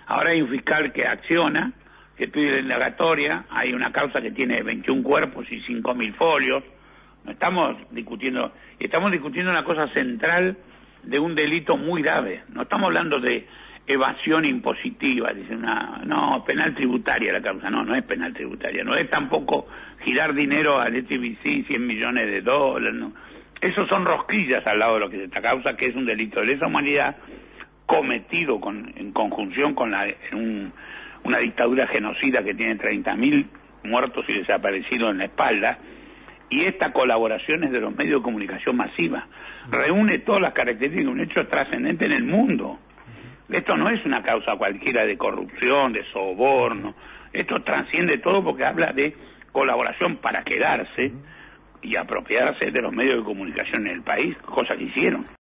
Ahora hay un fiscal que acciona, que pide indagatoria, hay una causa que tiene 21 cuerpos y 5.000 folios. No estamos discutiendo una cosa central de un delito muy grave. No estamos hablando de evasión impositiva, dicen, no, penal tributaria la causa. No, no es penal tributaria. No es tampoco girar dinero al HSBC, 100 millones de dólares. No. Esos son rosquillas al lado de lo que es esta causa, que es un delito de lesa humanidad cometido en conjunción con una dictadura genocida que tiene 30.000 muertos y desaparecidos en la espalda. Y esta colaboración es de los medios de comunicación masiva. Reúne todas las características de un hecho trascendente en el mundo. Esto no es una causa cualquiera de corrupción, de soborno. Esto trasciende todo porque habla de colaboración para quedarse y apropiarse de los medios de comunicación en el país, cosa que hicieron.